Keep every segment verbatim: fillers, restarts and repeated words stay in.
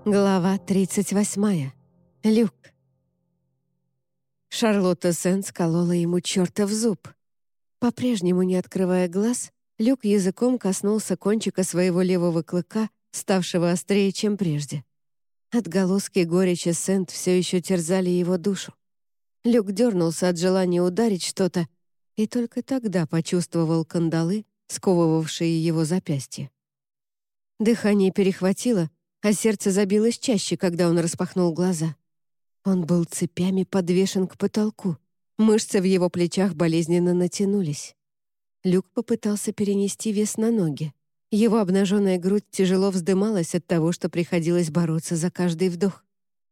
Глава тридцать восьмая. Люк. Шарлотта Сэнд сколола ему чертов зуб. По-прежнему не открывая глаз, Люк языком коснулся кончика своего левого клыка, ставшего острее, чем прежде. Отголоски горечи Сэнд все еще терзали его душу. Люк дернулся от желания ударить что-то и только тогда почувствовал кандалы, сковывавшие его запястье. Дыхание перехватило, а сердце забилось чаще, когда он распахнул глаза. Он был цепями подвешен к потолку. Мышцы в его плечах болезненно натянулись. Люк попытался перенести вес на ноги. Его обнаженная грудь тяжело вздымалась от того, что приходилось бороться за каждый вдох.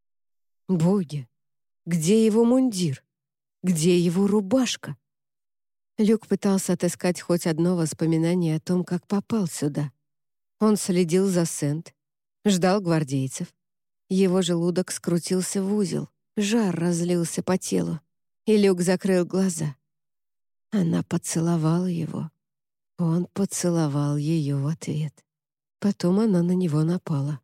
Боги! Где его мундир? Где его рубашка? Люк пытался отыскать хоть одно воспоминание о том, как попал сюда. Он следил за Сэнд, ждал гвардейцев. Его желудок скрутился в узел, жар разлился по телу, и Люк закрыл глаза. Она поцеловала его. Он поцеловал ее в ответ. Потом она на него напала.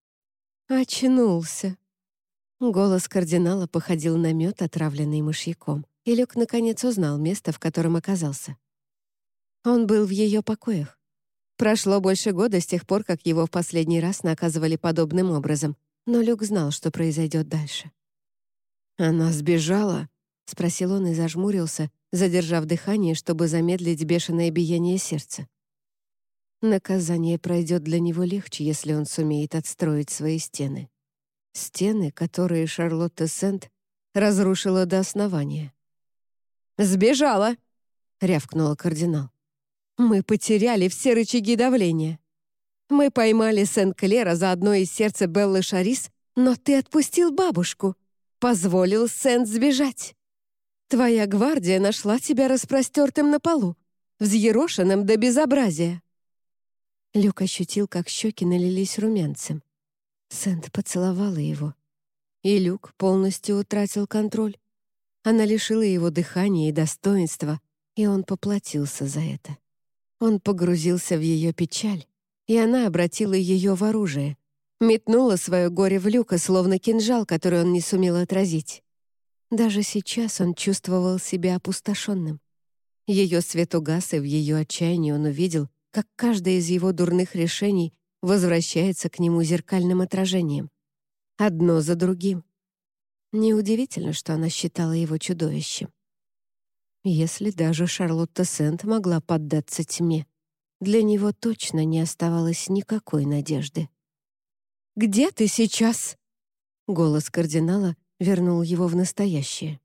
«Очнулся!» Голос кардинала походил на мед, отравленный мышьяком, и Люк наконец узнал место, в котором оказался. Он был в ее покоях. Прошло больше года с тех пор, как его в последний раз наказывали подобным образом, но Люк знал, что произойдет дальше. «Она сбежала?» — спросил он и зажмурился, задержав дыхание, чтобы замедлить бешеное биение сердца. Наказание пройдет для него легче, если он сумеет отстроить свои стены. Стены, которые Шарлотта Сэнд разрушила до основания. «Сбежала!» — рявкнула кардинал. «Мы потеряли все рычаги давления. Мы поймали Сен-Клера за одно из сердца Беллы Шарис, но ты отпустил бабушку, позволил Сэнд сбежать. Твоя гвардия нашла тебя распростертым на полу, взъерошенным до безобразия». Люк ощутил, как щеки налились румянцем. Сэнд поцеловала его, и Люк полностью утратил контроль. Она лишила его дыхания и достоинства, и он поплатился за это. Он погрузился в ее печаль, и она обратила ее в оружие, метнула свое горе в Люка, словно кинжал, который он не сумел отразить. Даже сейчас он чувствовал себя опустошенным. Ее свет угас, и в ее отчаянии он увидел, как каждое из его дурных решений возвращается к нему зеркальным отражением. Одно за другим. Неудивительно, что она считала его чудовищем. Если даже Шарлотта Сэнд могла поддаться тьме, для него точно не оставалось никакой надежды. «Где ты сейчас?» Голос кардинала вернул его в настоящее.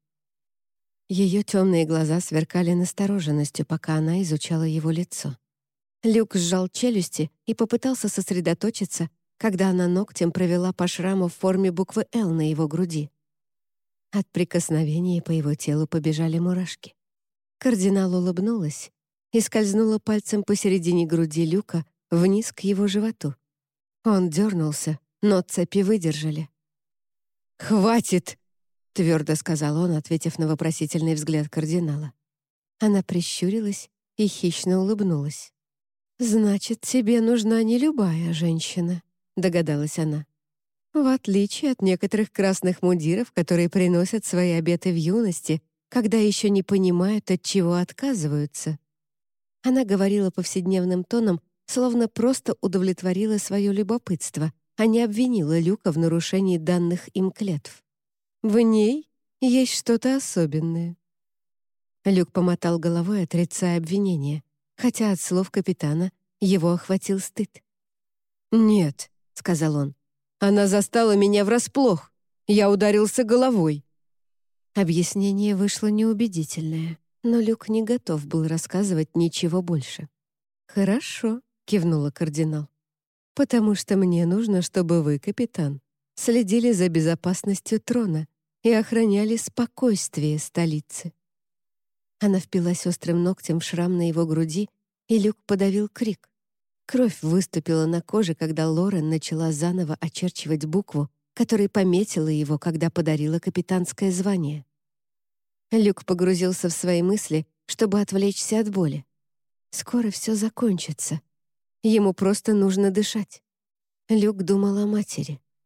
Ее темные глаза сверкали настороженностью, пока она изучала его лицо. Люк сжал челюсти и попытался сосредоточиться, когда она ногтем провела по шраму в форме буквы «Л» на его груди. От прикосновения по его телу побежали мурашки. Кардинал улыбнулась и скользнула пальцем посередине груди Люка вниз к его животу. Он дернулся, но цепи выдержали. «Хватит!» — твердо сказал он, ответив на вопросительный взгляд кардинала. Она прищурилась и хищно улыбнулась. «Значит, тебе нужна не любая женщина», — догадалась она. «В отличие от некоторых красных мундиров, которые приносят свои обеты в юности, когда еще не понимают, от чего отказываются». Она говорила повседневным тоном, словно просто удовлетворила свое любопытство, а не обвинила Люка в нарушении данных им клятв. В ней есть что-то особенное. Люк помотал головой, отрицая обвинение, хотя от слов капитана его охватил стыд. «Нет», — сказал он, — «она застала меня врасплох. Я ударился головой». Объяснение вышло неубедительное, но Люк не готов был рассказывать ничего больше. «Хорошо», — кивнула кардинал, «потому что мне нужно, чтобы вы, капитан, следили за безопасностью трона и охраняли спокойствие столицы». Она впилась острым ногтем в шрам на его груди, и Люк подавил крик. Кровь выступила на коже, когда Лорен начала заново очерчивать букву, которой пометила его, когда подарила капитанское звание. Люк погрузился в свои мысли, чтобы отвлечься от боли. Скоро все закончится. Ему просто нужно дышать. Люк думал о матери.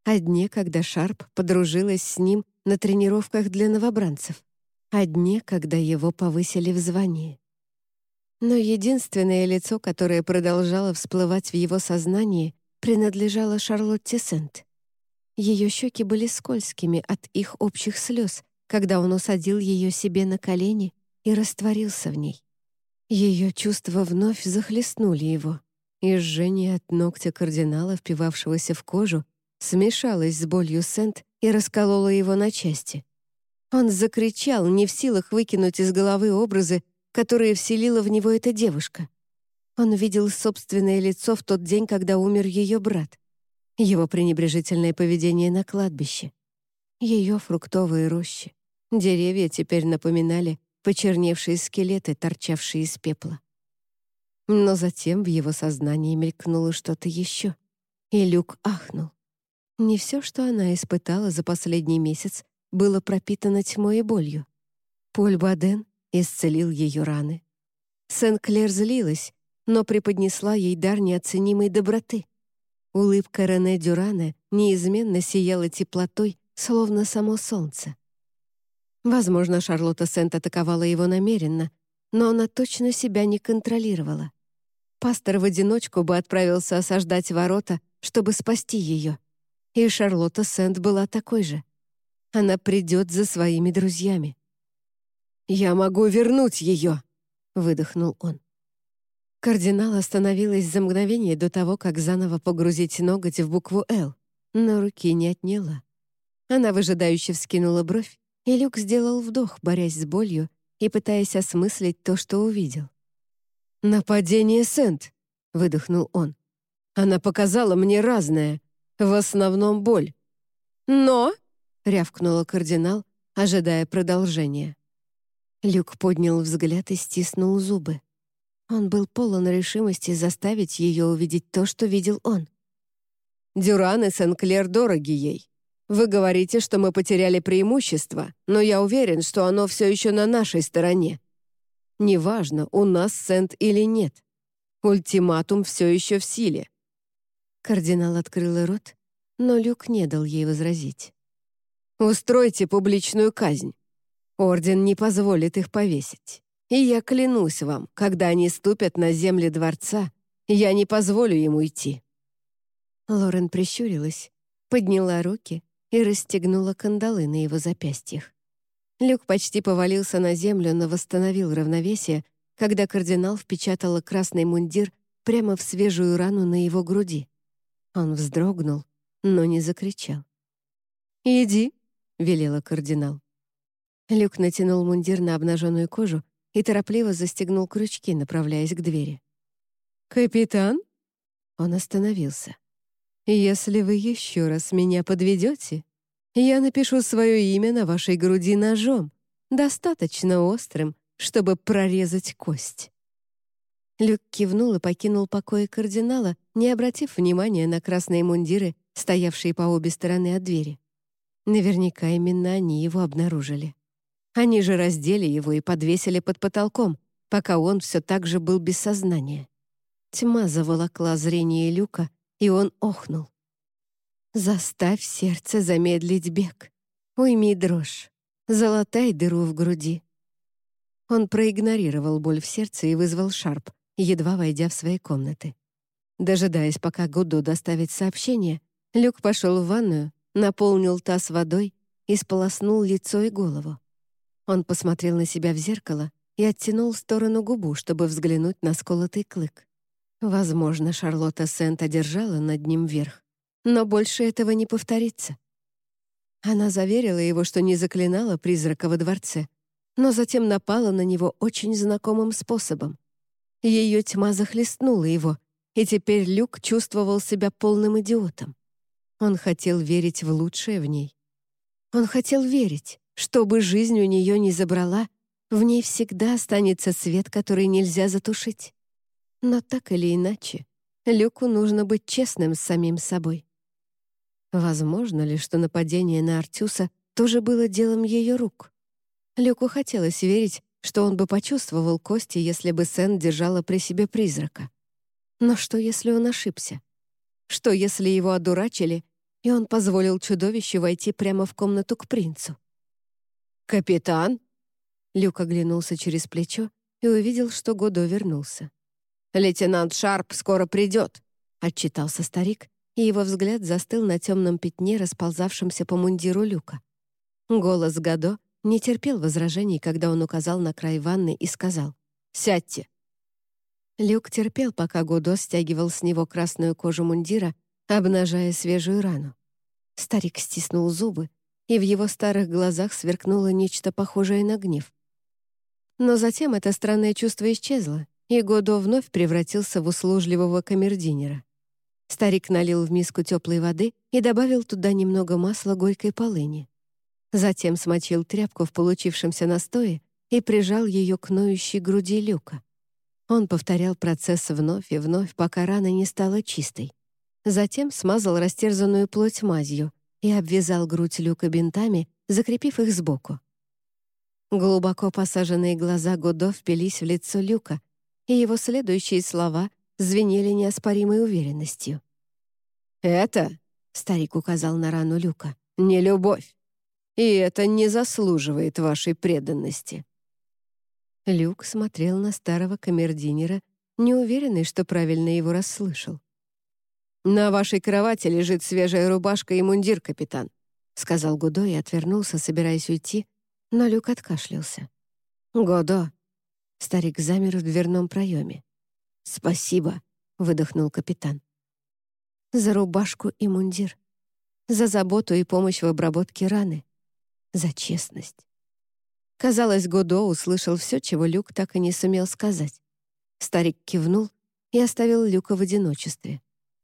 О дне, когда Шарп подружилась с ним на тренировках для новобранцев. О дне, когда его повысили в звании. Но единственное лицо, которое продолжало всплывать в его сознании, принадлежало Шарлотте Сент. Ее щеки были скользкими от их общих слез, когда он усадил ее себе на колени и растворился в ней. Ее чувства вновь захлестнули его, и жжение от ногтя кардинала, впивавшегося в кожу, смешалось с болью Сент и раскололо его на части. Он закричал, не в силах выкинуть из головы образы, которые вселила в него эта девушка. Он видел собственное лицо в тот день, когда умер ее брат, его пренебрежительное поведение на кладбище, ее фруктовые рощи. Деревья теперь напоминали почерневшие скелеты, торчавшие из пепла. Но затем в его сознании мелькнуло что-то еще, и Люк ахнул. Не все, что она испытала за последний месяц, было пропитано тьмой и болью. Поль Баден исцелил ее раны. Сен-Клер злилась, но преподнесла ей дар неоценимой доброты. Улыбка Рене Дюрана неизменно сияла теплотой, словно само солнце. Возможно, Шарлотта Сент атаковала его намеренно, но она точно себя не контролировала. Пастор в одиночку бы отправился осаждать ворота, чтобы спасти ее. И Шарлотта Сент была такой же. Она придет за своими друзьями. «Я могу вернуть ее!» — выдохнул он. Кардинал остановилась за мгновение до того, как заново погрузить ноготь в букву «Л», но руки не отняла. Она выжидающе вскинула бровь, и Люк сделал вдох, борясь с болью и пытаясь осмыслить то, что увидел. «Нападение Сент!» — выдохнул он. «Она показала мне разное, в основном боль». «Но!» — рявкнула кардинал, ожидая продолжения. Люк поднял взгляд и стиснул зубы. Он был полон решимости заставить ее увидеть то, что видел он. «Дюран и Сен-Клер дороги ей. Вы говорите, что мы потеряли преимущество, но я уверен, что оно все еще на нашей стороне. Неважно, у нас Сент или нет. Ультиматум все еще в силе». Кардинал открыл рот, но Люк не дал ей возразить. «Устройте публичную казнь. Орден не позволит их повесить. И я клянусь вам, когда они ступят на земли дворца, я не позволю им уйти». Лорен прищурилась, подняла руки и расстегнула кандалы на его запястьях. Люк почти повалился на землю, но восстановил равновесие, когда кардинал впечатала красный мундир прямо в свежую рану на его груди. Он вздрогнул, но не закричал. «Иди», — велела кардинал. Люк натянул мундир на обнаженную кожу и торопливо застегнул крючки, направляясь к двери. «Капитан?» Он остановился. «Если вы еще раз меня подведете, я напишу свое имя на вашей груди ножом, достаточно острым, чтобы прорезать кость». Люк кивнул и покинул покои кардинала, не обратив внимания на красные мундиры, стоявшие по обе стороны от двери. Наверняка именно они его обнаружили. Они же раздели его и подвесили под потолком, пока он все так же был без сознания. Тьма заволокла зрение Люка, и он охнул. «Заставь сердце замедлить бег. Уйми дрожь. Залатай дыру в груди». Он проигнорировал боль в сердце и вызвал Шарп, едва войдя в свои комнаты. Дожидаясь, пока Гудо доставит сообщение, Люк пошел в ванную, наполнил таз водой и сполоснул лицо и голову. Он посмотрел на себя в зеркало и оттянул в сторону губу, чтобы взглянуть на сколотый клык. Возможно, Шарлотта Сент одержала над ним верх, но больше этого не повторится. Она заверила его, что не заклинала призрака во дворце, но затем напала на него очень знакомым способом. Ее тьма захлестнула его, и теперь Люк чувствовал себя полным идиотом. Он хотел верить в лучшее в ней. Он хотел верить, что бы жизнь у нее ни забрала, в ней всегда останется свет, который нельзя затушить. Но так или иначе, Люку нужно быть честным с самим собой. Возможно ли, что нападение на Артюса тоже было делом ее рук? Люку хотелось верить, что он бы почувствовал кости, если бы Сен держала при себе призрака. Но что, если он ошибся? Что, если его одурачили, и он позволил чудовищу войти прямо в комнату к принцу. «Капитан?» Люк оглянулся через плечо и увидел, что Годо вернулся. «Лейтенант Шарп скоро придет», — отчитался старик, и его взгляд застыл на темном пятне, расползавшемся по мундиру Люка. Голос Годо не терпел возражений, когда он указал на край ванны и сказал: «Сядьте». Люк терпел, пока Годо стягивал с него красную кожу мундира, обнажая свежую рану. Старик стиснул зубы, и в его старых глазах сверкнуло нечто похожее на гнев. Но затем это странное чувство исчезло, и Годо вновь превратился в услужливого камердинера. Старик налил в миску теплой воды и добавил туда немного масла горькой полыни. Затем смочил тряпку в получившемся настое и прижал ее к ноющей груди Люка. Он повторял процесс вновь и вновь, пока рана не стала чистой. Затем смазал растерзанную плоть мазью и обвязал грудь Люка бинтами, закрепив их сбоку. Глубоко посаженные глаза Годо впились в лицо Люка, и его следующие слова звенели неоспоримой уверенностью. «Это, — старик указал на рану Люка, — не любовь, и это не заслуживает вашей преданности». Люк смотрел на старого камердинера, неуверенный, что правильно его расслышал. «На вашей кровати лежит свежая рубашка и мундир, капитан», — сказал Годо и отвернулся, собираясь уйти, но Люк откашлялся. «Годо!» — старик замер в дверном проеме. «Спасибо», — выдохнул капитан. «За рубашку и мундир, за заботу и помощь в обработке раны, за честность». Казалось, Годо услышал все, чего Люк так и не сумел сказать. Старик кивнул и оставил Люка в одиночестве.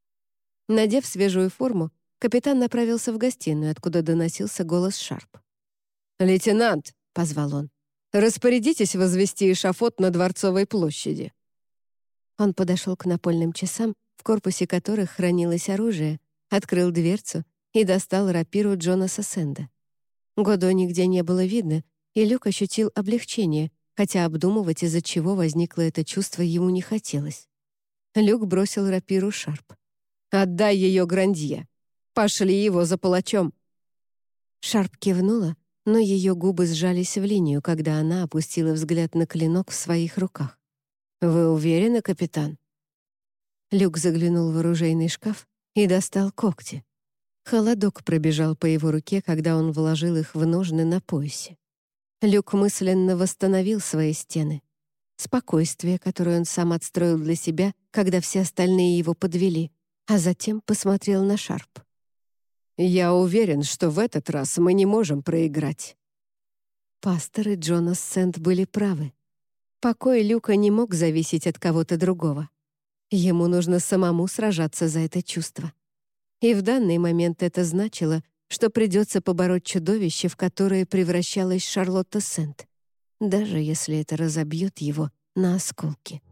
Надев свежую форму, капитан направился в гостиную, откуда доносился голос Шарп. «Лейтенант», — позвал он, — «распорядитесь возвести эшафот на Дворцовой площади». Он подошел к напольным часам, в корпусе которых хранилось оружие, открыл дверцу и достал рапиру Джонаса Сэнда. Годо нигде не было видно, и Люк ощутил облегчение, хотя обдумывать, из-за чего возникло это чувство, ему не хотелось. Люк бросил рапиру Шарп. «Отдай ее Грандье! Пошли его за палачом!» Шарп кивнула, но ее губы сжались в линию, когда она опустила взгляд на клинок в своих руках. «Вы уверены, капитан?» Люк заглянул в оружейный шкаф и достал когти. Холодок пробежал по его руке, когда он вложил их в ножны на поясе. Люк мысленно восстановил свои стены. Спокойствие, которое он сам отстроил для себя, когда все остальные его подвели, а затем посмотрел на Шарп. «Я уверен, что в этот раз мы не можем проиграть». Пастор и Джонас Сэнд были правы. Покой Люка не мог зависеть от кого-то другого. Ему нужно самому сражаться за это чувство. И в данный момент это значило, что придется побороть чудовище, в которое превращалась Шарлотта Сэнд, даже если это разобьет его на осколки.